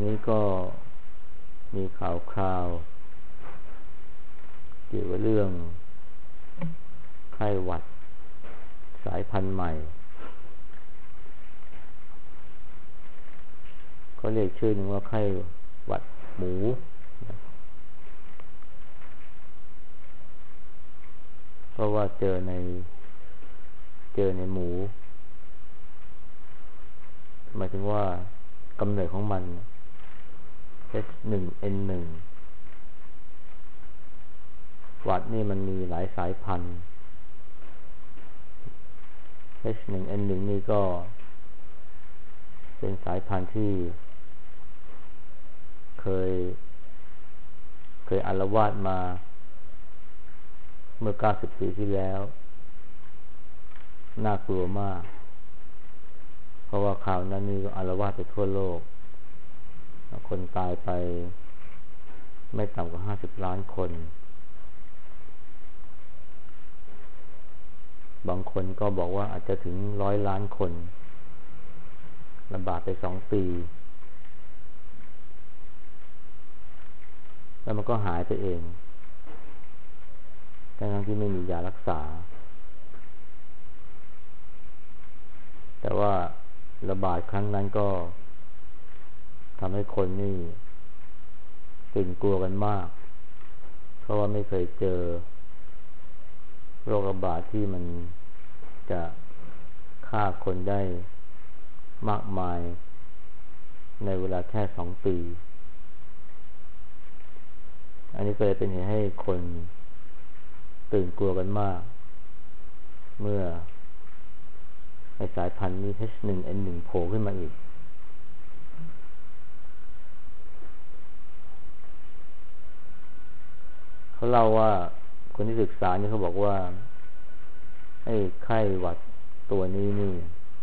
นี้ก็มีข่าวคราวเกี่ยวกับเรื่องไข้หวัดสายพันธุ์ใหม่เขาเรียกชื่อหนึ่งว่าไข้หวัดหมูเพราะว่าเจอในหมูหมายถึงว่ากำเนิดของมัน H1N1 หวัดนี่มันมีหลายสายพันธุ์ H1N1 นี่ก็เป็นสายพันธุ์ที่เคยอาละวาดมาเมื่อ90 ปีที่แล้วน่ากลัวมากเพราะว่าข่าวนั้นนี่ก็อาละวาดไปทั่วโลกคนตายไปไม่ต่ำกว่า50 ล้านคนบางคนก็บอกว่าอาจจะถึง100 ล้านคนระบาดไป2 ปีแล้วมันก็หายไปเองทั้งที่ไม่มียารักษาแต่ว่าระบาดครั้งนั้นก็ทำให้คนนี่ตื่นกลัวกันมากเพราะว่าไม่เคยเจอโรคระบาดที่มันจะฆ่าคนได้มากมายในเวลาแค่2 ปีอันนี้ก็เลยเป็นเหตุให้คนตื่นกลัวกันมากเมื่อไอ้สายพันธุ์นี้ H1N1 โผล่ขึ้นมาอีกเขาเล่าว่าคนที่ศึกษาเนี่ยเขาบอกว่าไอ้ไข้หวัดตัวนี้นี่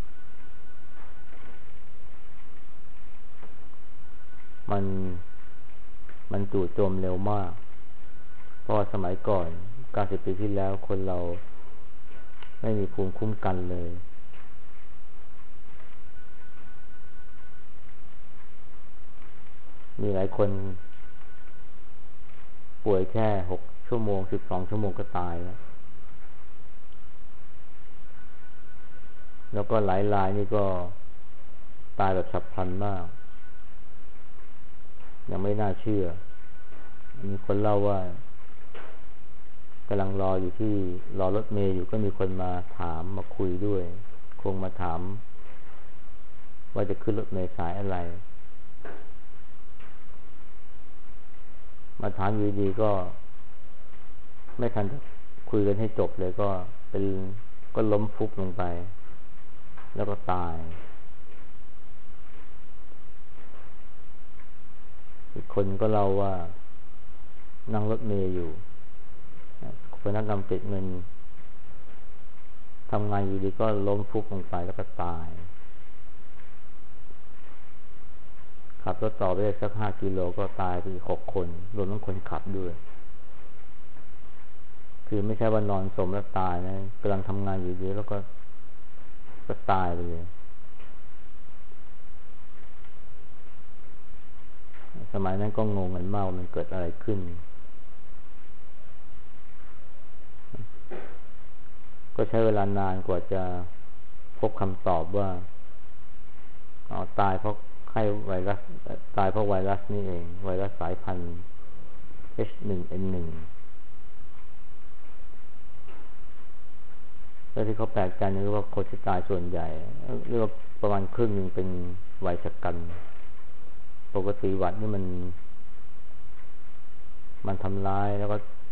มันจู่โจมเร็วมากเพราะสมัยก่อน90 ปีที่แล้วคนเราไม่มีภูมิคุ้มกันเลยมีหลายคนป่วยแค่6 ชั่วโมง12 ชั่วโมงก็ตายแล้วก็หลายรายนี่ก็ตายแบบฉับพลันมากยังไม่น่าเชื่อมีคนเล่าว่ากำลังรอรถเมล์อยู่ก็มีคนมาถามมาคุยด้วยคงมาถามว่าจะขึ้นรถเมล์สายอะไรมาถามอยู่ดีก็ไม่ทันจะคุยกันให้จบเลยก็ล้มฟุบลงไปแล้วก็ตายอีกคนก็เล่าว่านั่งรถเมล์อยู่พนักงานเก็บเงินทำงานอยู่ดีก็ล้มฟุบลงไปแล้วก็ตายขับรถต่อไปได้สัก5 กิโลก็ตายไปอีก6 คนรวมทั้งคนขับด้วยคือไม่ใช่ว่านอนสมแล้วตายนะกำลังทำงานอยู่ดีแล้วก็ตายไปเลยสมัยนั้นก็งงกันมากว่ามันเกิดอะไรขึ้นก็ใช้เวลานานกว่าจะพบคำตอบว่าตายเพราะไข้ไวรัสตายเพราะไวรัสนี่เองไวรัสสายพันธุ์ H1N1 แล้วที่เขาแปลกใจคือว่าคนที่ตายส่วนใหญ่เรียกว่าประมาณครึ่งนึงเป็นวัยชกันปกติหวัดนี่มันทำร้ายแล้วก็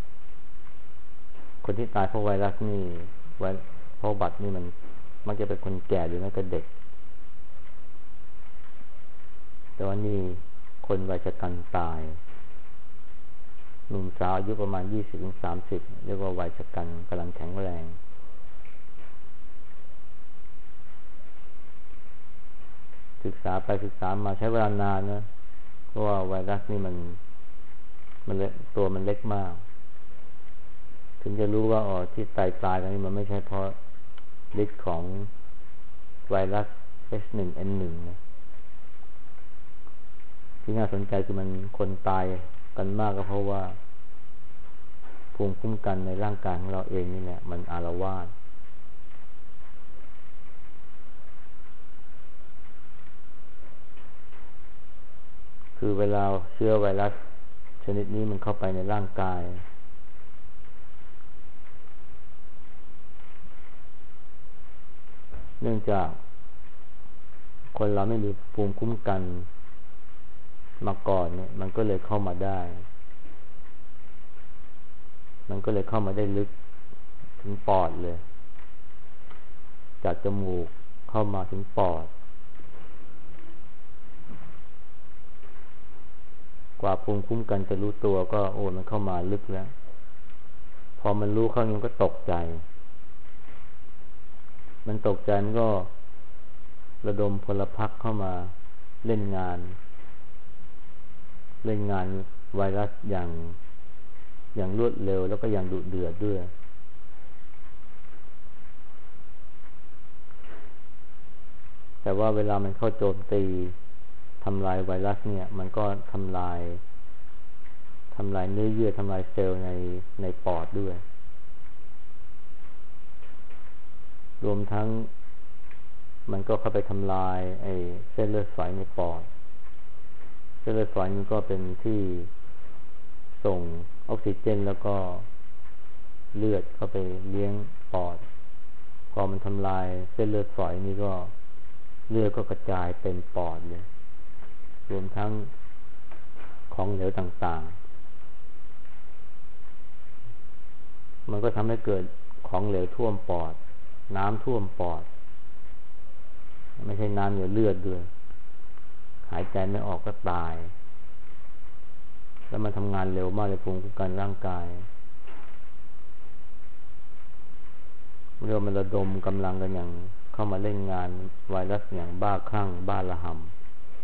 คนที่ตายเพราะไวรัสนี่เพราะบัตรนี่มันมักจะเป็นคนแก่หรือไม่ก็เด็กแต่ว่านี่คนวัยชกันตายหนุ่มสาวอายุประมาณ 20-30 เรียกว่าวัยชกันกำลังแข็งแรงศึกษาไปศึกษามาใช้เวลานานนะเพราะว่าไวรัสนี่มันตัวมันเล็กมากถึงจะรู้ว่าที่ตายกันนี่มันไม่ใช่เพราะฤทธิ์ของไวรัส H1N1 นะที่น่าสนใจคือมันคนตายกันมากก็เพราะว่าภูมิคุ้มกันในร่างกายของเราเองนี่แหละมันอาละวาดคือเวลาเชื้อไวรัสชนิดนี้มันเข้าไปในร่างกายเนื่องจากคนเราไม่มีภูมิคุ้มกันมาก่อนเนี่ยมันก็เลยเข้ามาได้ลึกถึงปอดเลยจากจมูกเข้ามาถึงปอดกว่าภูมิคุ้มกันจะรู้ตัวก็มันเข้ามาลึกแล้วพอมันรู้เข้ามันก็ตกใจมันก็ระดมพลพรรคเข้ามาเล่นงานไวรัสอย่างรวดเร็วแล้วก็อย่างดุเดือดด้วยแต่ว่าเวลามันเข้าโจมตีทำลายไวรัสเนี่ยมันก็ทำลายเนื้อเยื่อทำลายเซลล์ในปอดด้วยรวมทั้งมันก็เข้าไปทำลายเส้นเลือดฝอยในปอดเส้นเลือดฝอยมันก็เป็นที่ส่งออกซิเจนแล้วก็เลือดเข้าไปเลี้ยงปอดพอมันทำลายเส้นเลือดฝอยนี่ก็เลือดก็กระจายเต็มปอดเลยรวมทั้งของเหลวต่างๆมันก็ทำให้เกิดของเหลวท่วมปอดน้ำท่วมปอดไม่ใช่น้ำเหลวเลือดด้วยหายใจไม่ออกก็ตายแล้วมันทำงานเร็วมากเลยภูมิคุ้มกันร่างกายเรื่องมันระดมกำลังกันอย่างเข้ามาเล่นงานไวรัสอย่างบ้าคลั่งบ้าระห่ำ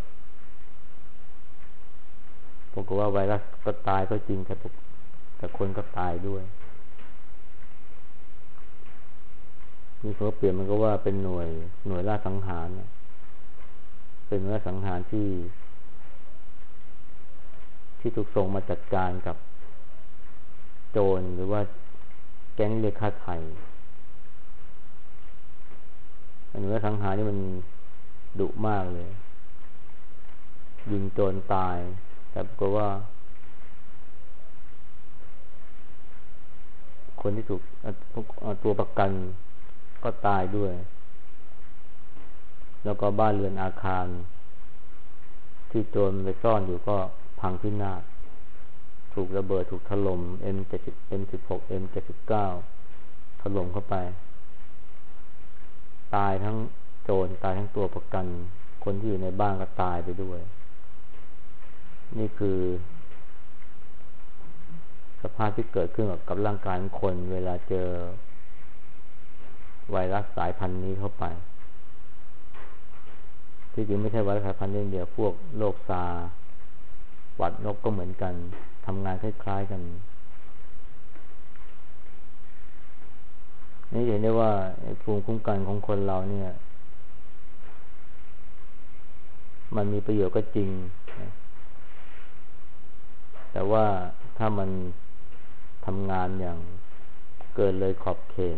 ปรากฏว่าไวรัสก็ตายก็จริงแต่คนก็ตายด้วยมีคนเปลี่ยนมันก็ว่าเป็นหน่วยล่าสังหารเป็นหน่วยล่าสังหารที่ถูกส่งมาจัดการกับโจรหรือว่าแก๊งเรียกค่าไถ่หน่วยล่าสังหารนี่มันดุมากเลยยิงโจรตายแต่ปรากฏว่าคนที่ถูกตัวประกันก็ตายด้วยแล้วก็บ้านเรือนอาคารที่โจรไปซ่อนอยู่ก็พังพินาศถูกระเบิดถูกถล่ม M16 M79 ถล่มเข้าไปตายทั้งโจรตายทั้งตัวประกันคนที่อยู่ในบ้านก็ตายไปด้วยนี่คือสภาพที่เกิดขึ้นกับร่างกายของคนเวลาเจอไวรัสสายพันธุ์นี้เข้าไปที่จริงไม่ใช่ไวรัสสายพันธุ์เดียวพวกโรคซาร์หวัดนกก็เหมือนกันทำงานคล้ายๆกันนี่เห็นได้ว่าภูมิคุ้มกันของคนเราเนี่ยมันมีประโยชน์ก็จริงแต่ว่าถ้ามันทำงานอย่างเกินเลยขอบเขต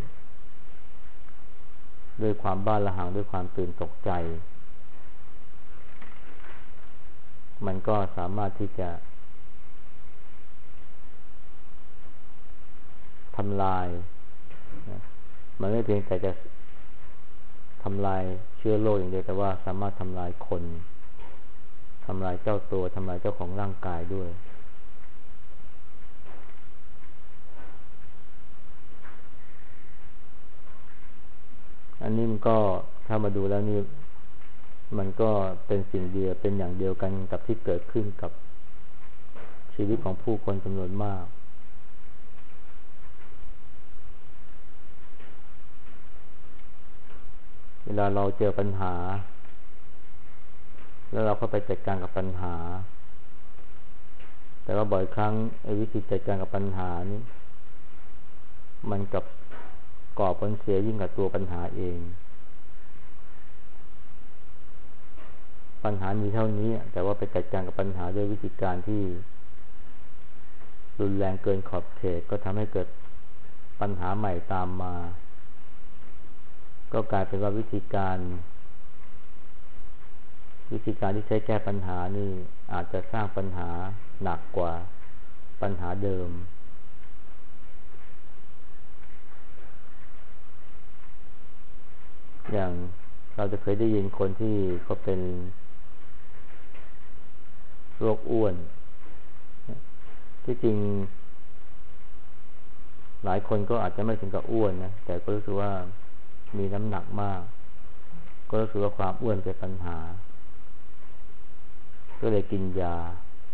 ด้วยความบ้าระห่ำด้วยความตื่นตกใจมันก็สามารถที่จะทำลายมันไม่เพียงแต่จะทำลายเชื้อโรคอย่างเดียวแต่ว่าสามารถทำลายคนทำลายเจ้าตัวทำลายเจ้าของร่างกายด้วยอันนี้มันก็ถ้ามาดูแล้วนี่มันก็เป็นสิ่งเดียวเป็นอย่างเดียวกันกับที่เกิดขึ้นกับชีวิตของผู้คนจำนวนมากเวลาเราเจอปัญหาแล้วเราก็ไปจัดการกับปัญหาแต่ว่าบ่อยครั้งวิธีจัดการกับปัญหานี้มันกับก่อผลเสียยิ่งกว่าตัวปัญหาเองปัญหามีเท่านี้แต่ว่าไปจัดการกับปัญหาด้วยวิธีการที่รุนแรงเกินขอบเขตก็ทำให้เกิดปัญหาใหม่ตามมาก็กลายเป็นว่าวิธีการที่ใช้แก้ปัญหานี่อาจจะสร้างปัญหาหนักกว่าปัญหาเดิมอย่างเราจะเคยได้ยินคนที่เขาเป็นโรคอ้วนที่จริงหลายคนก็อาจจะไม่ถึงกับอ้วนนะแต่ก็รู้สึกว่ามีน้ำหนักมากก็รู้สึกว่าความอ้วนเป็นปัญหาก็เลยกินยา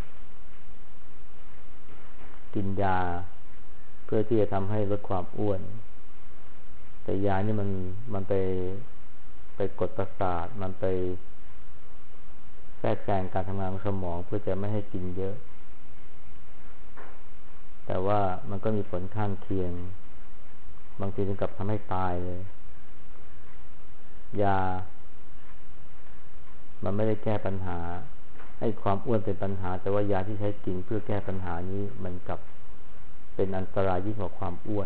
เพื่อที่จะทำให้ลดความอ้วนแต่ยานี่มันไปกดประสาทมันไปแทรกแซงการทำงานของสมองเพื่อจะไม่ให้กินเยอะแต่ว่ามันก็มีผลข้างเคียงบางทีถึงกับทำให้ตายเลยยามันไม่ได้แก้ปัญหาให้ความอ้วนเป็นปัญหาแต่ว่ายาที่ใช้กินเพื่อแก้ปัญหานี้มันกลับเป็นอันตรายยิ่งกว่าความอ้วน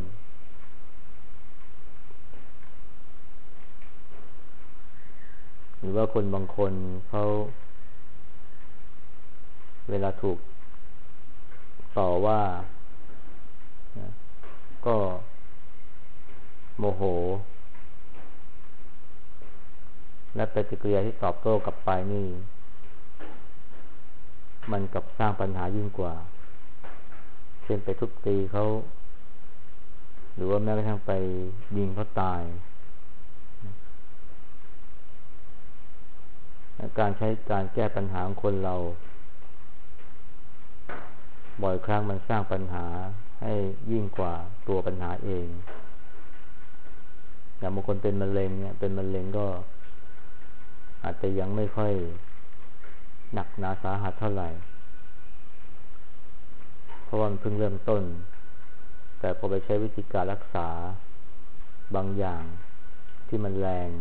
หรือว่าคนบางคนเขาเวลาถูกต่อว่าก็โมโหและปฏิกิริยาที่ตอบโต้กลับไปนี่มันกลับสร้างปัญหายิ่งกว่าเช่นไปทุบตีเขาหรือว่าแม้กระทั่งไปยิงเขาตายการแก้ปัญหาของคนเราบ่อยครั้งมันสร้างปัญหาให้ยิ่งกว่าตัวปัญหาเองอย่างบางคนเป็นมะเร็งเนี่ยเป็นมะเร็งก็อาจจะยังไม่ค่อยหนักหนาสาหัสเท่าไหร่เพราะว่ามันเพิ่งเริ่มต้นแต่พอไปใช้วิธีการรักษาบางอย่างที่มันแรง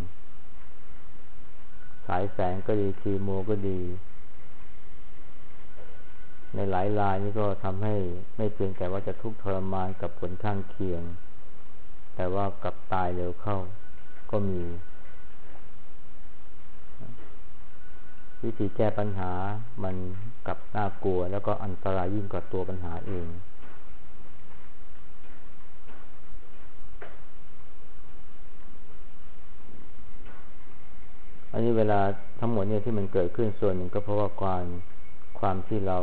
ฉายแสงก็ดีคีโมก็ดีในหลายรายนี่ก็ทำให้ไม่เพียงแต่ว่าจะทุกข์ทรมานกับผลข้างเคียงแต่ว่ากลับตายเร็วเข้าก็มีวิธีแก้ปัญหามันกลับน่ากลัวแล้วก็อันตรายยิ่งกว่าตัวปัญหาเองอันนี้เวลาทั้งหมดเนี่ยที่มันเกิดขึ้นส่วนหนึ่งก็เพราะว่าความที่เรา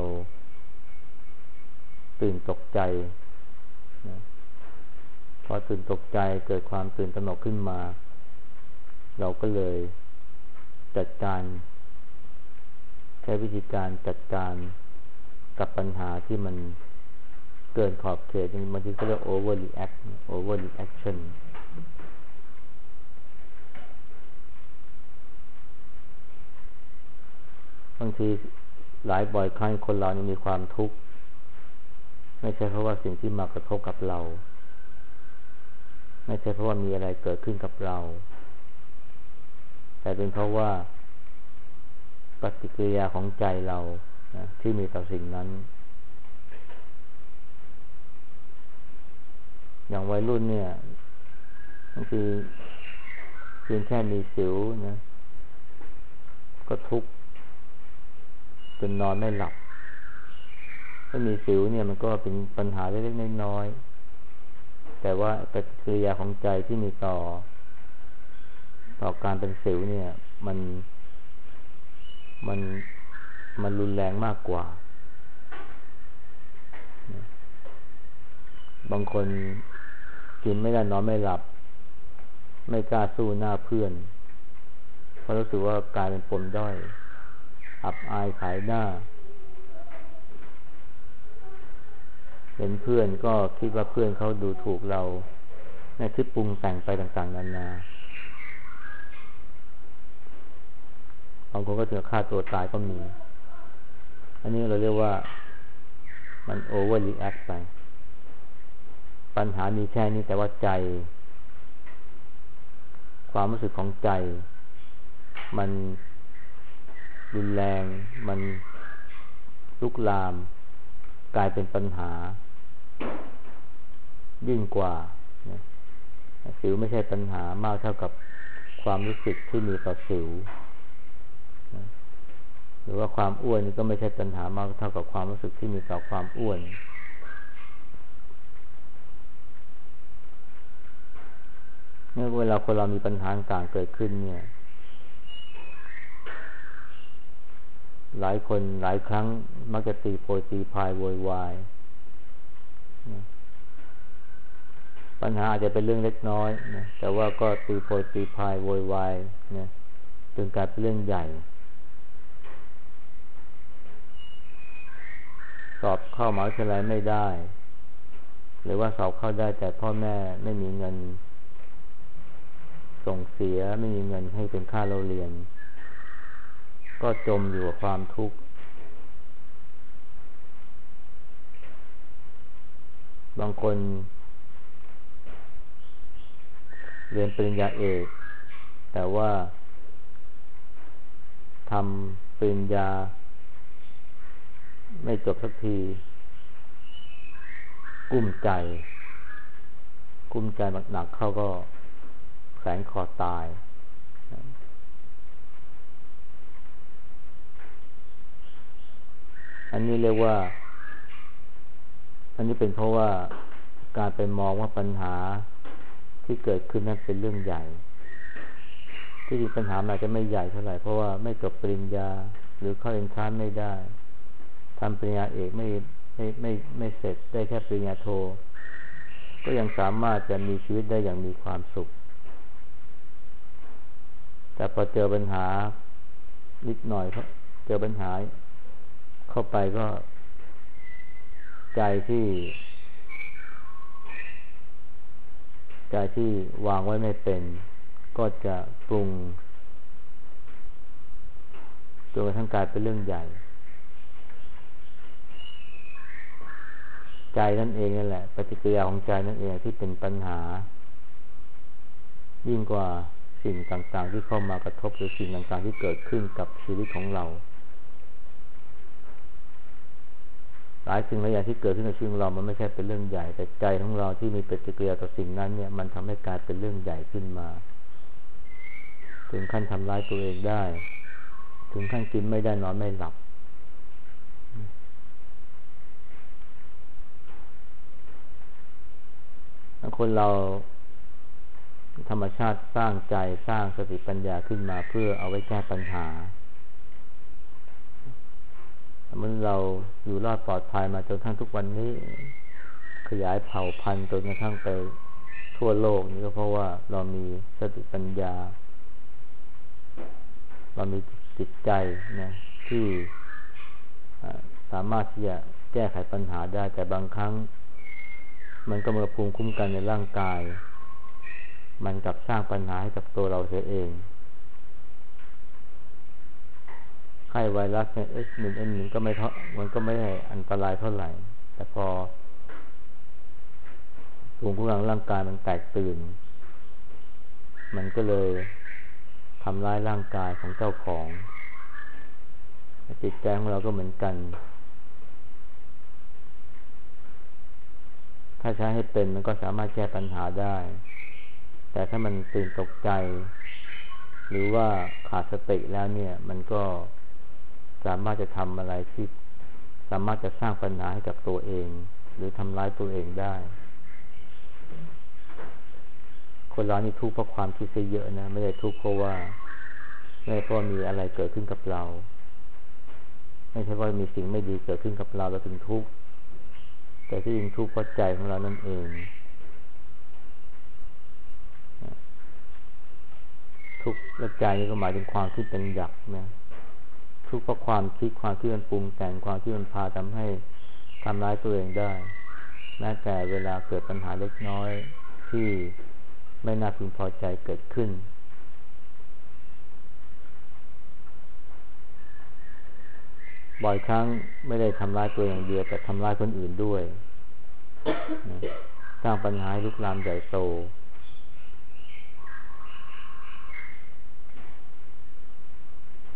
ตื่นตกใจนะพอตื่นตกใจเกิดความตื่นตระหนกขึ้นมาเราก็เลยจัดการใช้วิธีการจัดการกับปัญหาที่มันเกินขอบเขตบางทีก็เรียก overreaction บางทีหลายบ่อยครั้งคนเรานี่มีความทุกข์ไม่ใช่เพราะว่าสิ่งที่มากระทบกับเราไม่ใช่เพราะว่ามีอะไรเกิดขึ้นกับเราแต่เป็นเพราะว่าปฏิกิริยาของใจเราที่มีต่อสิ่งนั้นอย่างวัยรุ่นเนี่ยบางทีเพียงแค่มีสิวนะก็ทุกข์จนนอนไม่หลับถ้ามีสิวเนี่ยมันก็เป็นปัญหาเล็กๆน้อยๆแต่ว่าปฏิกิริยาของใจที่มีต่อการเป็นสิวเนี่ยมันรุนแรงมากกว่าบางคนกินไม่ได้นอนไม่หลับไม่กล้าสู้หน้าเพื่อนเพราะรู้สึกว่ากลายเป็นปมด้อยอับอายขายหน้าเห็นเพื่อนก็คิดว่าเพื่อนเขาดูถูกเราในที่ปรุงแต่งไปต่างๆนานาบางคนก็ถึงฆ่าตัวตายก็มีอันนี้เราเรียกว่ามัน overreact ไปปัญหามีแค่นี้แต่ว่าใจความรู้สึกของใจมันรุนแรงมันลุกลามกลายเป็นปัญหายิ่งกว่าสิวไม่ใช่ปัญหามากเท่ากับความรู้สึกที่มีต่อสิวหรือว่าความอ้วนนี่ก็ไม่ใช่ปัญหามากเท่ากับความรู้สึกที่มีต่อความอ้วนเมื่อเวลาคนเรามีปัญหาต่างเกิดขึ้นเนี่ยหลายคนหลายครั้งมักจะตีโพยตีพายโวยวายปัญหาอาจจะเป็นเรื่องเล็กน้อยนะแต่ว่าก็ตีโพยตีพายโวยวายนะจนกลายเป็นเรื่องใหญ่สอบเข้ามหาวิทยาลัยไม่ได้หรือว่าสอบเข้าได้แต่พ่อแม่ไม่มีเงินส่งเสียไม่มีเงินให้เป็นค่าเราเรียนก็จมอยู่กับความทุกข์บางคนเรียนปริญญาเอกแต่ว่าทำปริญญาไม่จบสักทีกุ้มใจหนักๆเข้าก็แขวนคอตายอันนี้เรียกว่าอันนี้เป็นเพราะว่าการไปมองว่าปัญหาที่เกิดขึ้นนั้นเป็นเรื่องใหญ่ที่จริงปัญหาอาจจะไม่ใหญ่เท่าไหร่เพราะว่าไม่จบปริญญาหรือเข้าเอ็นทรานซ์ไม่ได้ทำปริญญาเอกไม่เสร็จได้แค่ปริญญาโทก็ยังสามารถจะมีชีวิตได้อย่างมีความสุขแต่พอเจอปัญหานิดหน่อยเจอปัญหาเข้าไปก็ใจที่วางไว้ไม่เป็นก็จะปรุงจนกระทั่งกลายเป็นเรื่องใหญ่ใจนั่นเองนั่นแหละปฏิกิริยาของใจนั่นเองที่เป็นปัญหายิ่งกว่าสิ่งต่างๆที่เข้ามากระทบหรือสิ่งต่างๆที่เกิดขึ้นกับชีวิตของเราหลายสิ่งหลายอย่างที่เกิดขึ้นในชีวิตของเรามันไม่ใช่เป็นเรื่องใหญ่แต่ใจของเราที่มีปฏิกิริยาต่อสิ่งนั้นเนี่ยมันทำให้กลายเป็นเรื่องใหญ่ขึ้นมาถึงขั้นทำร้ายตัวเองได้ถึงขั้นกินไม่ได้นอนไม่หลับคนเราธรรมชาติสร้างใจสร้างสติปัญญาขึ้นมาเพื่อเอาไว้แก้ปัญหาเมื่อเราอยู่รอดปลอดภัยมาจนทั้งทุกวันนี้ขยายเผ่าพันธุ์จนกระทั่งไปทั่วโลกนี่ก็เพราะว่าเรามีสติปัญญาเรามีจิตใจนะที่สามารถที่จะแก้ไขปัญหาได้แต่บางครั้งมันก็มาภูมิคุ้มกันในร่างกายมันกลับสร้างปัญหาให้กับตัวเราเสียเองไข้ไวรัสเนี่ย H1N1 ก็มันก็ไม่ได้อันตรายเท่าไหร่แต่พอภูมิคุ้มกันร่างกายมันแตกตื่นมันก็เลยทำร้ายร่างกายของเจ้าของจิตใจของเราก็เหมือนกันถ้าใช้ให้เป็นมันก็สามารถแก้ปัญหาได้แต่ถ้ามันตื่นตกใจหรือว่าขาดสติแล้วเนี่ยมันก็สามารถจะทำอะไรที่สามารถจะสร้างปัญหาให้กับตัวเองหรือทำร้ายตัวเองได้คนเรานี่ทุกข์เพราะความคิดซะเยอะนะไม่ได้ทุกข์เพราะว่ามีอะไรเกิดขึ้นกับเราไม่ใช่ว่ามีสิ่งไม่ดีเกิดขึ้นกับเราถึงทุกข์แต่ที่จริงทุกข์เพราะใจของเรานั่นเองทุกข์และใจนี่ก็หมายถึงความคิดเป็นหยักนะทุกข์เพราะความคิดมันปรุงแต่งความคิดมันพาทำให้ทำร้ายตัวเองได้แม้แต่เวลาเกิดปัญหาเล็กน้อยที่ไม่น่าพึงพอใจเกิดขึ้นบ่อยครั้งไม่ได้ทำร้ายตัวอย่างเดียวแต่ทำร้ายคนอื่นด้วยสร้างปัญหาลุกลามใหญ่โต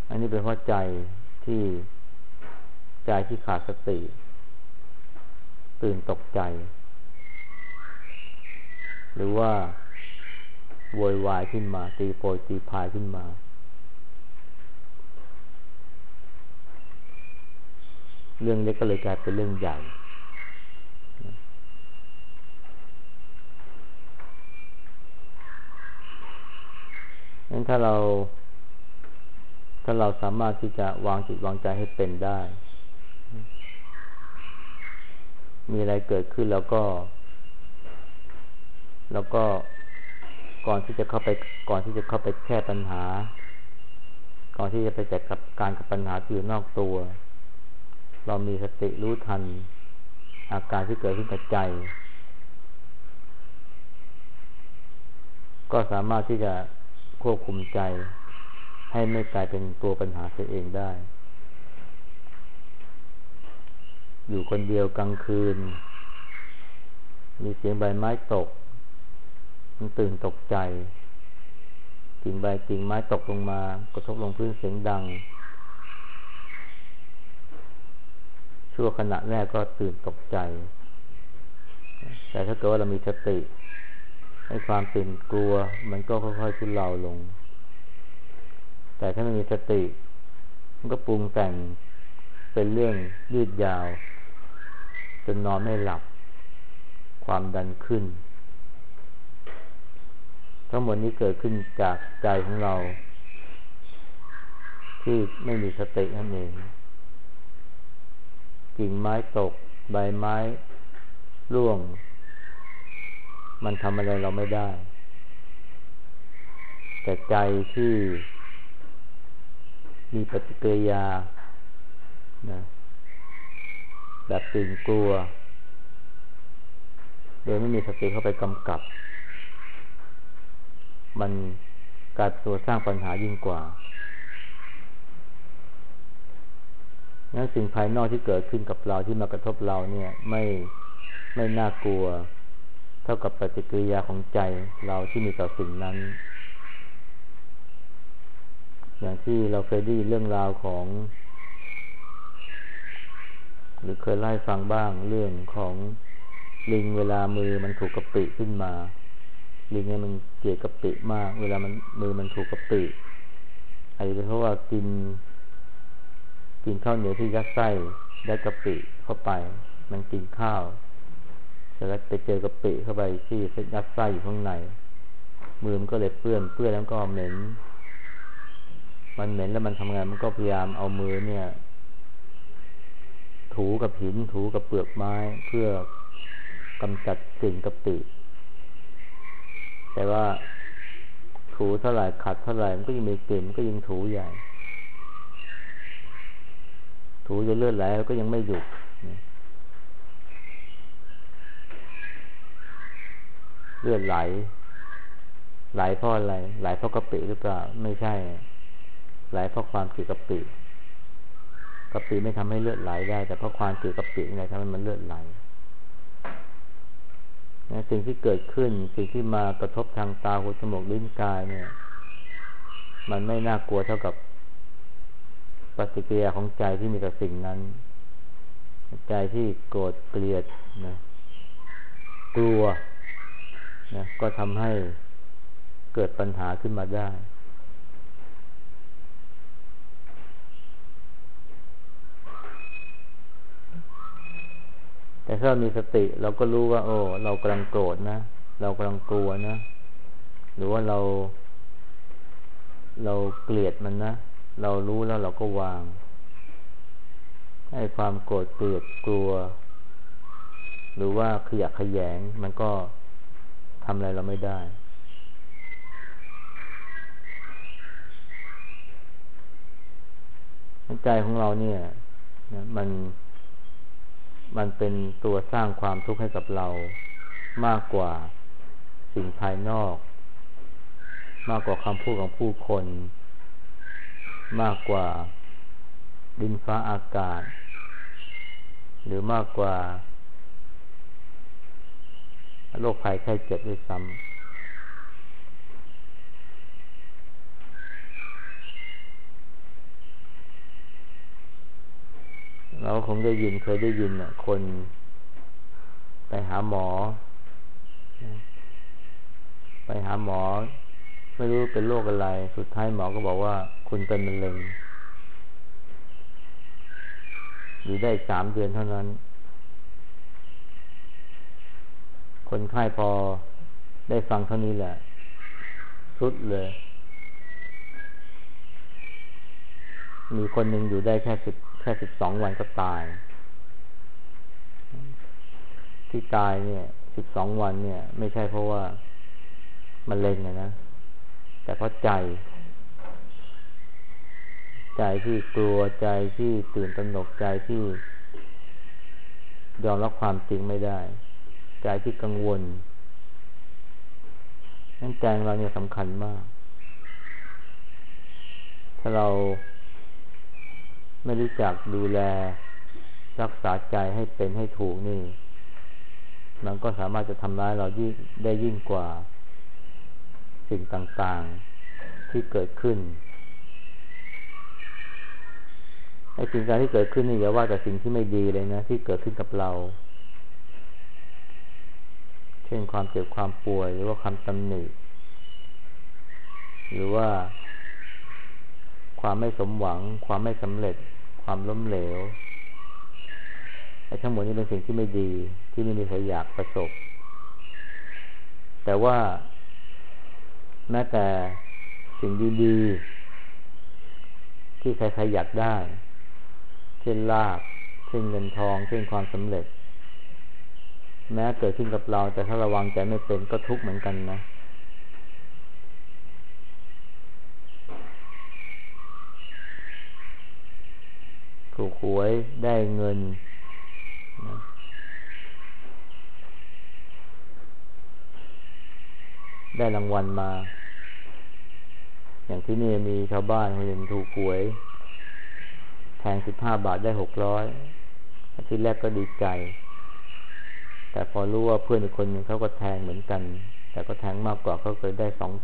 อันนี้เป็นเพราะที่ที่ขาดสติตื่นตกใจหรือว่าโวยวายขึ้นมาตีโพยตีพายขึ้นมาเรื่องเล็กก็เลยกลายเป็นเรื่องใหญ่งั้นถ้าเราสามารถที่จะวางจิตวางใจให้เป็นได้มีอะไรเกิดขึ้นแล้วก็ก่อนที่จะเข้าไปแก้ปัญหาก่อนที่จะไปจัดการกับปัญหาที่อยู่นอกตัวเรามีสติรู้ทันอาการที่เกิดขึ้นกับใจก็สามารถที่จะควบคุมใจให้ไม่กลายเป็นตัวปัญหาเสียเองได้อยู่คนเดียวกลางคืนมีเสียงใบไม้ตกมันตื่นตกใจกิ่งไม้ตกลงมากระทบลงพื้นเสียงดังชั่วขณะแรกก็ตื่นตกใจแต่ถ้าเกิดว่าเรามีสติให้ความตื่นกลัวมันก็ค่อยๆทุเลาลงแต่ถ้าไม่มีสติมันก็ปรุงแต่งเป็นเรื่องยืดยาวจนนอนไม่หลับความดันขึ้นทั้งหมดนี้เกิดขึ้นจากใจของเราที่ไม่มีสตินั่นเองกิ่งไม้ตกใบไม้ร่วงมันทำอะไรเราไม่ได้แต่ใจที่มีปฏิกิริยานะแบบตื่นกลัวโดยไม่มีสติเข้าไปกำกับมันกลายเป็นตัวสร้างปัญหายิ่งกว่างั้นสิ่งภายนอกที่เกิดขึ้นกับเราที่มากระทบเราเนี่ยไม่น่ากลัวเท่ากับปฏิกิริยาของใจเราที่มีต่อสิ่งนั้นอย่างที่เราเคยได้ยินเรื่องราวของหรือเคยเล่าให้ฟังบ้างเรื่องของลิงเวลามือมันถูกกะปิขึ้นมาลิงเนี่ยมันเกลียดกะปิมากเวลามือมันถูกกะปิอาจจะเป็นเพราะว่ากินข้าวเหนียวที่ยัดไส้ได้กะปิเข้าไปมันกินข้าวเสร็จแล้วไปเจอกะปิเข้าไปที่ยัดไส้อยู่ข้างในมือมันก็เลยเปื้อนแล้วก็เหม็นแล้วมันทำงานมันก็พยายามเอามือเนี่ยถูกับหินถูกับเปลือกไม้เพื่อกำจัดกลิ่นกะปิแต่ว่าถูเท่าไหร่ขัดเท่าไหร่มันก็ยังมีกลิ่นก็ยังถูใหญ่ถูจนเลือดไหลแล้วก็ยังไม่หยุดเลือดไหลเพราะอะไรไหลเพราะกะปิหรือเปล่าไม่ใช่ไหลเพราะความเกลียดกะปิไม่ทำให้เลือดไหลได้แต่เพราะความเกลียดกะปิไงทำให้มันเลือดไหลสิ่งที่เกิดขึ้นสิ่งที่มากระทบทางตาหูจมูกลิ้นกายเนี่ยมันไม่น่ากลัวเท่ากับปฏิกิริยาของใจที่มีต่อสิ่งนั้นใจที่โกรธเกลียดนะกลัวนะก็ทำให้เกิดปัญหาขึ้นมาได้แต่ถ้าเรามีสติเราก็รู้ว่าเรากำลังโกรธนะเรากำลังกลัวนะหรือว่าเราเกลียดมันนะเรารู้แล้วเราก็วางให้ความโกรธเกลียดกลัวหรือว่าขยะแขยงมันก็ทำอะไรเราไม่ได้ใจของเราเนี่ยนะมันเป็นตัวสร้างความทุกข์ให้กับเรามากกว่าสิ่งภายนอกมากกว่าคำพูดของผู้คนมากกว่าดินฟ้าอากาศหรือมากกว่าโรคภัยไข้เจ็บด้วยซ้ำเราคงเคยได้ยินคนไปหาหมอไม่รู้เป็นโรคอะไรสุดท้ายหมอก็บอกว่าคุณเป็นมะเร็งอยู่ได้3 เดือนเท่านั้นคนไข้พอได้ฟังเท่านี้แหละสุดเลยมีคนหนึ่งอยู่ได้แค่12 วันก็ตายที่ตายเนี่ย12 วันเนี่ยไม่ใช่เพราะว่ามะเร็งนะแต่เพราะใจที่กลัวใจที่ตื่นตระหนกใจที่ยอมรับความจริงไม่ได้ใจที่กังวลนั่นใจของเราเนี่ยสำคัญมากถ้าเราไม่รู้จักดูแลรักษาใจให้เป็นให้ถูกนี่มันก็สามารถจะทำร้ายเราได้ยิ่งกว่าสิ่งต่างๆที่เกิดขึ้นไอ้สิ่งต่างที่เกิดขึ้นนี่อย่าว่าแต่สิ่งที่ไม่ดีเลยนะที่เกิดขึ้นกับเราเช่นความเจ็บความป่วยหรือว่าความตำหนิหรือว่าความไม่สมหวังความไม่สำเร็จความล้มเหลวไอ้ทั้งหมดนี้เป็นสิ่งที่ไม่ดีที่ไม่มีใครอยากประสบแต่ว่าแม้แต่สิ่งดีๆที่ใครๆอยากได้เช่นลาภเช่นเงินทองเช่นความสำเร็จแม้เกิดขึ้นกับเราแต่ถ้าระวังใจไม่เป็นก็ทุกข์เหมือนกันนะถูกหวยได้เงินนะได้รางวัลมาอย่างที่นี่มีชาวบ้านคนหนึ่งถูกหวยแทง15 บาทได้600ทีแรกก็ดีใจแต่พอรู้ว่าเพื่อนอีกคนหนึ่งเขาก็แทงเหมือนกันแต่ก็แทงมากกว่าเขาเคยได้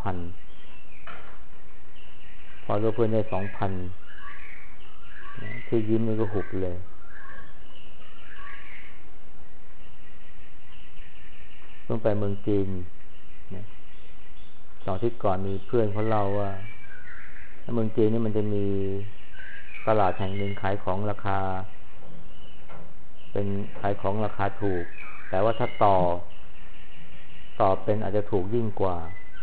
2,000 พอรู้เพื่อนได้ 2,000 ที่ยิ้มนี่ก็หุบเลยต้องไปเมืองจีน2 อาทิตย์ก่อนมีเพื่อนเขาเล่าว่าเมืองจีนนี่มันจะมีตลาดแห่งหนึ่งขายของราคาถูกแต่ว่าถ้าต่อเป็นอาจจะถูกยิ่งกว่า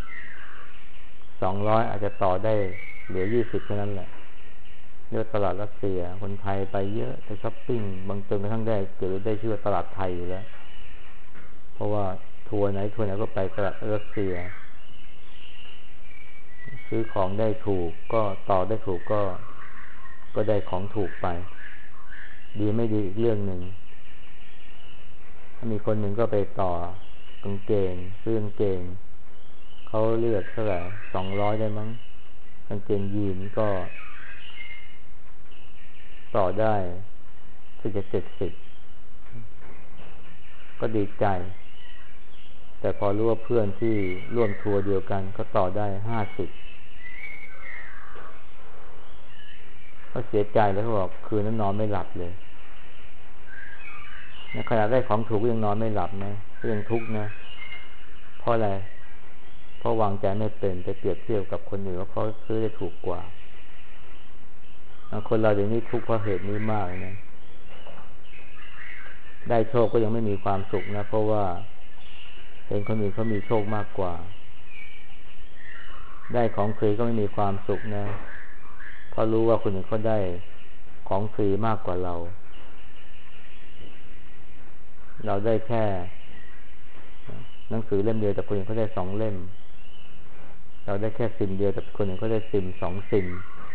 200อาจจะต่อได้เหลือ20เท่านั้นแหละเรียกตลาดรัสเซียคนไทยไปเยอะไปช้อปปิ้งบางจนกระทั่งได้ชื่อว่าตลาดไทยอยู่แล้วเพราะว่าทัวร์ไหนก็ไปตลาดรัสเซียซื้อของได้ถูกก็ต่อได้ถูกก็ได้ของถูกไปดีไม่ดีอีกเรื่องหนึ่งมีคนหนึ่งก็ไปต่อกางเกงซื้อกางเกงเขาเลือกเท่าไหร่200ได้มั้งกางเกงยีนก็ต่อได้ที่จะ70ก็ดีใจแต่พอรู้ว่าเพื่อนที่ร่วมทัวร์เดียวกันก็ต่อได้50เขาเสียใจแล้วเขาบอกคืนนั้นนอนไม่หลับเลยในขณะได้ของถูกก็ยังนอนไม่หลับนะก็ยังทุกข์นะเพราะอะไรเพราะวางใจไม่เป็นไปเปรียบเทียบกับคนอื่นว่าเขาซื้อได้ถูกกว่าคนเราเดี๋ยวนี้ทุกข์เพราะเหตุนี้มากนะได้โชคก็ยังไม่มีความสุขนะเพราะว่าเห็นคนอื่นเขามีโชคมากกว่าได้ของฟรีก็ไม่มีความสุขนะเพราะรู้ว่าคนอื่นเขาได้ของฟรีมากกว่าเราได้แค่หนังสือเล่มเดียวแต่คนอื่นเขาได้2 เล่มเราได้แค่ซิมเดียวแต่คนอื่นเขาได้ซิม2 ซิม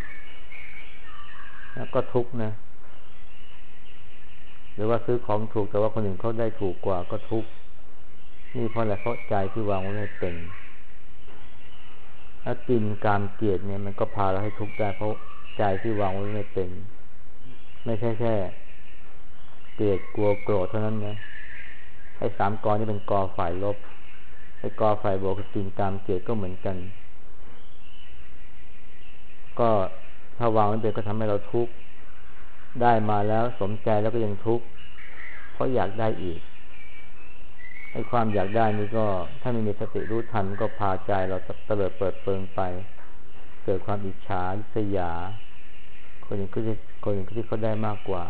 แล้วก็ทุกข์นะหรือว่าซื้อของถูกแต่ว่าคนอื่นเขาได้ถูกกว่าก็ทุกข์นี่เพราะอะไรเพราะใจที่วางไว้ไม่เป็นถ้ากินกามเกลียดเนี่ยมันก็พาเราให้ทุกข์ได้เพราะใจที่วางไว้ไม่เป็นไม่ใช่แค่เกลียดกลัวโกรธเท่านั้นนะไอ้3 กอนี่เป็นกอฝ่ายลบไอ้กอฝ่ายบวกคือกินกามเกลียดก็เหมือนกันก็ถ้าวางไม่เป็นก็ทำให้เราทุกข์ได้มาแล้วสมใจแล้วก็ยังทุกข์เพราะอยากได้อีกไอ้ความอยากได้นี่ก็ถ้าไม่มีสติรู้ทันก็พาใจเราเตลิดเปิดเปิงไปเกิดความอิจฉาริษยาคนอื่นที่เขาได้มากกว่า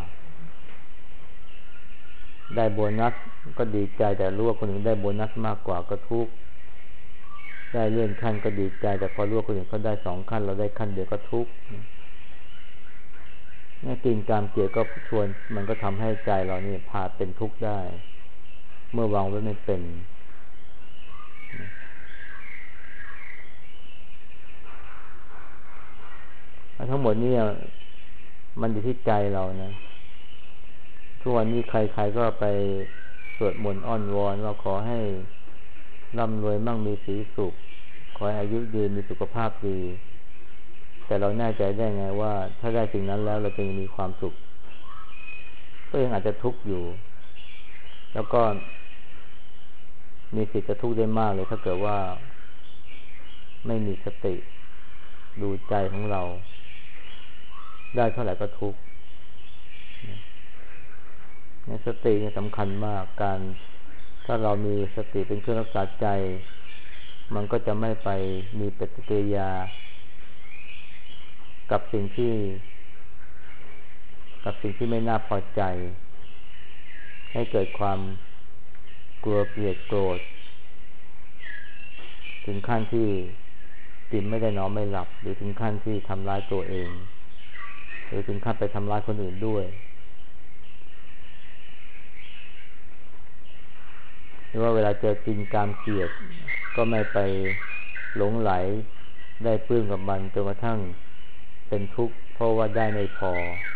ได้โบนัสก็ดีใจแต่รู้ว่าคนอื่นได้โบนัสมากกว่าก็ทุกข์ได้เลื่อนขั้นก็ดีใจแต่พอรู้ว่าคนอื่นเขาได้2 ขั้นเราได้ขั้นเดียวก็ทุกข์นี่กินกามเกลียดก็ชวนมันก็ทำให้ใจเรานี่พาเป็นทุกข์ได้เมื่อวางไว้ไม่เป็นทั้งหมดนี่มันอยู่ที่ใจเรานะทุกวันนี้ใครๆก็ไปสวดมนต์อ้อนวอนว่าขอให้ร่ำรวยมั่งมีสีสุขขอให้อายุยืนมีสุขภาพดีแต่เราแน่ใจได้ไงว่าถ้าได้สิ่งนั้นแล้วเราจะมีความสุขก็ยังอาจจะทุกข์อยู่แล้วก็มีสิทธิ์จะทุกข์ได้มากเลยถ้าเกิดว่าไม่มีสติดูใจของเราได้เท่าไหร่ก็ทุกข์สติเนี่ยสำคัญมากการถ้าเรามีสติเป็นเครื่องรักษาใจมันก็จะไม่ไปมีปฏิกิริยากับสิ่งที่ไม่น่าพอใจให้เกิดความกลัวเกลียดโกรธถึงขั้นที่กินไม่ได้นอนไม่หลับหรือถึงขั้นที่ทำร้ายตัวเองหรือถึงขั้นไปทำร้ายคนอื่นด้วยหรือว่าเวลาเจอกินกามเกลียดก็ไม่ไปหลงไหลได้ปลื้มกับมันจนกระทั่งเป็นทุกข์เพราะว่าได้ไม่พอ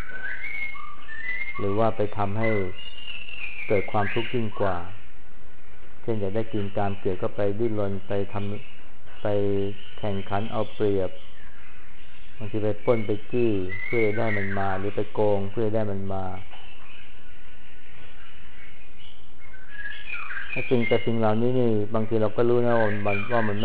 หรือว่าไปทำให้เกิดความทุกข์ยิ่งกว่าเช่นอยากได้กินกามเกลียดก็ไปดิ้นรนไปแข่งขันเอาเปรียบบางทีไปปล้นไปจี้เพื่อได้มันมาหรือไปโกงเพื่อได้มันมาแต่สิ่งเหล่านี้นี่บางทีเราก็รู้นะว่ามัน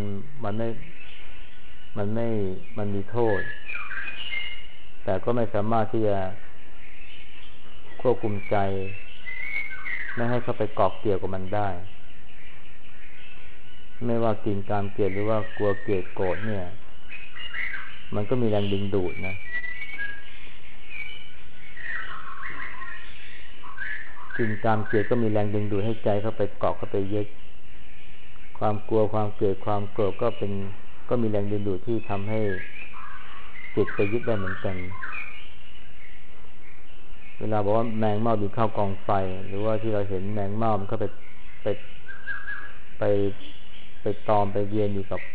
มีโทษแต่ก็ไม่สามารถที่จะควบคุมใจไม่ให้เข้าไปเกาะเกี่ยวกับมันได้ไม่ว่ากินกามเกลียดหรือว่ากลัวเกลียดโกรธเนี่ยมันก็มีแรงดึงดูดนะกินกามเกลียดก็มีแรงดึงดูดให้ใจเข้าไปเกาะเข้าไปยึดความกลัวความเกลียดความโกรธก็มีแรงดึงดูดที่ทำให้จิตไปยึดได้เหมือนกันเวลาบอกว่าแมงเม่าบินเข้ากองไฟหรือว่าที่เราเห็นแมงเม่ามันก็ไปตอมไปเวียนอยู่กับ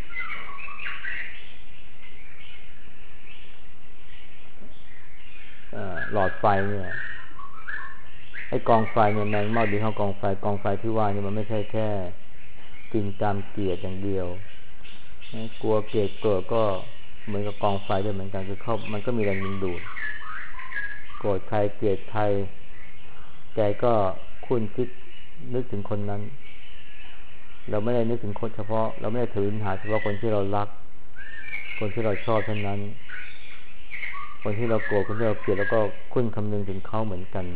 หลอดไฟเนี่ยไอ้กองไฟเนี่ยแมงเม่าบินเข้ากองไฟที่ว่านี่มันไม่ใช่แค่กินกามเกลียดอย่างเดียวกลัวเกลียดโกรธก็เหมือนกับกองไฟด้วยเหมือนกันคือมันก็มีแรงดึงดูดโกรธใครเกลียดใครใจก็คุ้นคิดนึกถึงคนนั้นเราไม่ได้นึกถึงคนเฉพาะเราไม่ได้ถือหาเฉพาะคนที่เรารักคนที่เราชอบเท่านั้นคนที่เราโกรธคนที่เราเกลียดแล้วก็คุ้นคำนึงถึงเขาเหมือนกัน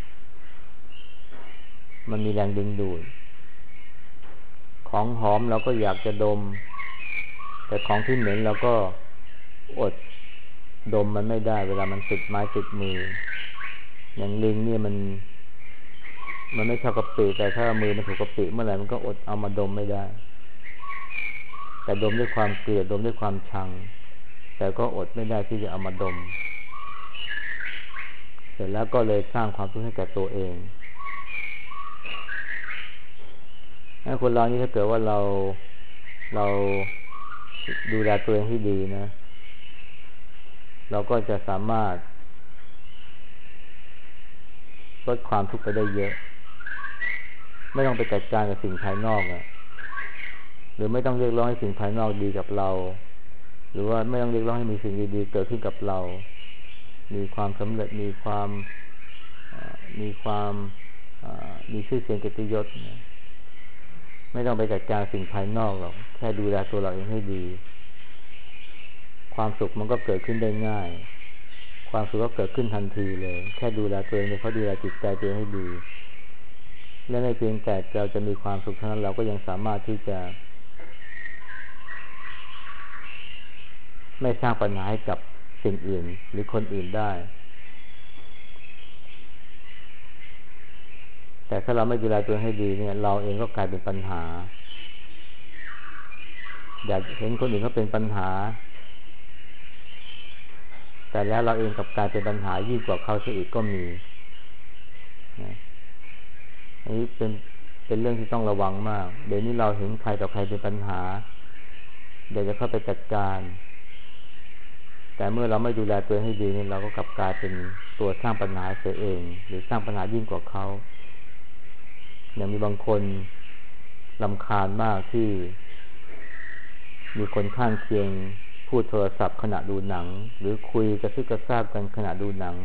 มันมีแรงดึงดูดของหอมเราก็อยากจะดมแต่ของที่เหม็นเราก็อดดมมันไม่ได้เวลามันติดไม้ติดมืออย่างลิงเนี่ยมันไม่ชอบกะปิแต่ถ้ามือมันถูกกะปิเมื่อไหร่มันก็อดเอามาดมไม่ได้แต่ดมด้วยความเกลียดดมด้วยความชังแต่ก็อดไม่ได้ที่จะเอามาดมเสร็จแล้วก็เลยสร้างความทุกข์ให้แก่ตัวเองคนเรานี่ถ้าเกิดว่าเราดูแลตัวเองให้ดีนะเราก็จะสามารถลดความทุกข์ไปได้เยอะไม่ต้องไปจัดการกับสิ่งภายนอกหรือไม่ต้องเรียกร้องให้สิ่งภายนอกดีกับเราหรือว่าไม่ต้องเรียกร้องให้มีสิ่งดีๆเกิดขึ้นกับเรามีความสำเร็จมีชื่อเสียงเกียรติยศไม่ต้องไปจัดการสิ่งภายนอกหรอกแค่ดูแลตัวเราเองให้ดีความสุขมันก็เกิดขึ้นได้ง่ายความสุขก็เกิดขึ้นทันทีเลยแค่ดูแลตัวเองเนี่ยเขาดูแลจิตใจตัวเองให้ดีและไม่เพียงแต่เราจะมีความสุขเท่านั้นเราก็ยังสามารถที่จะไม่สร้างปัญหาให้กับสิ่งอื่นหรือคนอื่นได้แต่ถ้าเราไม่ดูแลตัวเองให้ดีเนี่ยเราเองก็กลายเป็นปัญหาอยากเห็นคนอื่นเขาเป็นปัญหาแต่แล้วเราเองกับกลายเป็นปัญหายิ่งกว่าเขาเสียอีกก็มีนะอันนี้เป็นเรื่องที่ต้องระวังมากเดี๋ยวนี้เราเห็นใครต่อใครเป็นปัญหาเดี๋ยวจะเข้าไปจัดการแต่เมื่อเราไม่ดูแลตัวเองให้ดีเนี่ยเราก็กลับกลายเป็นตัวสร้างปัญหาเสียเองหรือสร้างปัญหายิ่งกว่าเขาอย่างมีบางคนรำคาญมากที่มีคนข้างเคียงพูดโทรศัพท์ขณะดูหนังหรือคุยกระซิบกระซาบกันขณะดูหนัง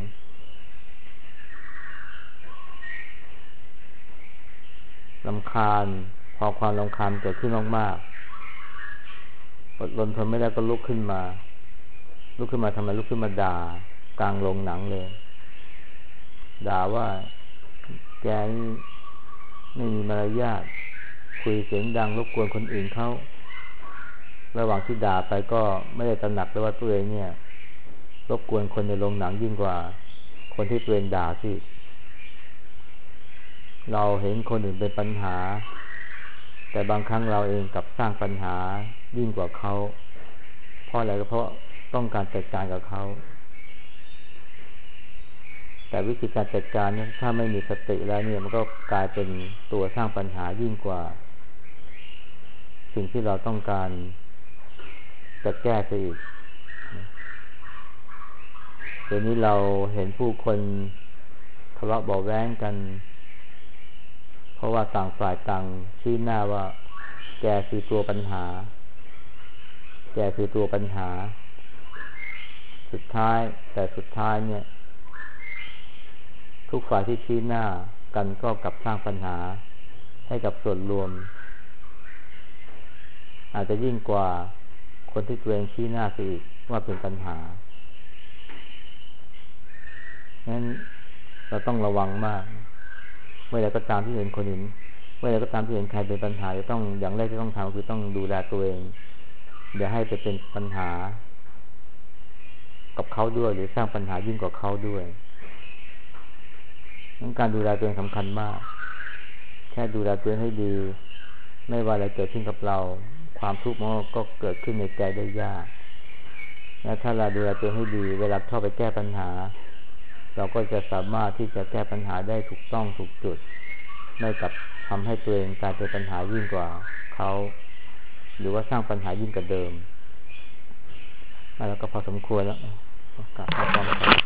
รำคาญพอความรำคาญเกิดขึ้นมากๆอดรนทนไม่ได้ก็ลุกขึ้นมาทำไมลุกขึ้นมาด่ากลางโรงหนังเลยด่าว่าแกนี่ไม่มีมารยาทคุยเสียงดังรบกวนคนอื่นเขาระหว่างที่ด่าไปก็ไม่ได้ตระหนักเลยว่าตัวเองเนี่ยรบกวนคนในโรงหนังยิ่งกว่าคนที่ตัวเองด่าสิเราเห็นคนอื่นเป็นปัญหาแต่บางครั้งเราเองกับสร้างปัญหายิ่งกว่าเขาเพราะอะไรก็เพราะต้องการจัดการกับเขาแต่วิธีการจัดการเนี่ยถ้าไม่มีสติแล้วเนี่ยมันก็กลายเป็นตัวสร้างปัญหายิ่งกว่าสิ่งที่เราต้องการจะแก้ไปอีกเดี๋ยวนี้เราเห็นผู้คนทะเลาะเบาะแว้งกันเพราะว่าต่างฝ่ายต่างชี้หน้าว่าแกคือตัวปัญหาสุดท้ายเนี่ยทุกฝ่ายที่ชี้หน้ากันก็กลับสร้างปัญหาให้กับส่วนรวมอาจจะยิ่งกว่าคนที่ตัวเองชี้หน้าสิว่าเป็นปัญหางั้นเราต้องระวังมากเมื่อใดก็ตามที่เห็นคนอื่นเมื่อใดก็ตามที่เห็นใครเป็นปัญหาจะต้องอย่างแรกที่ต้องทำคือต้องดูแลตัวเองอย่าให้ไปเป็นปัญหากับเขาด้วยหรือสร้างปัญหายิ่งกว่าเขาด้วยการดูแลตัวเองสำคัญมากแค่ดูแลตัวเองให้ดีไม่ว่าอะไรเกิดขึ้นกับเราความทุกข์มันก็เกิดขึ้นในใจได้ยากและถ้าเราดูแลตัวเองให้ดีเวลาเข้าไปแก้ปัญหาเราก็จะสามารถที่จะแก้ปัญหาได้ถูกต้องถูกจุดไม่กับทำให้ตัวเองกลายเป็นปัญหายิ่งกว่าเขาหรือว่าสร้างปัญหายิ่งกว่าเดิมแล้วก็พอสมควรแล้วกลับมาพร้อมกัน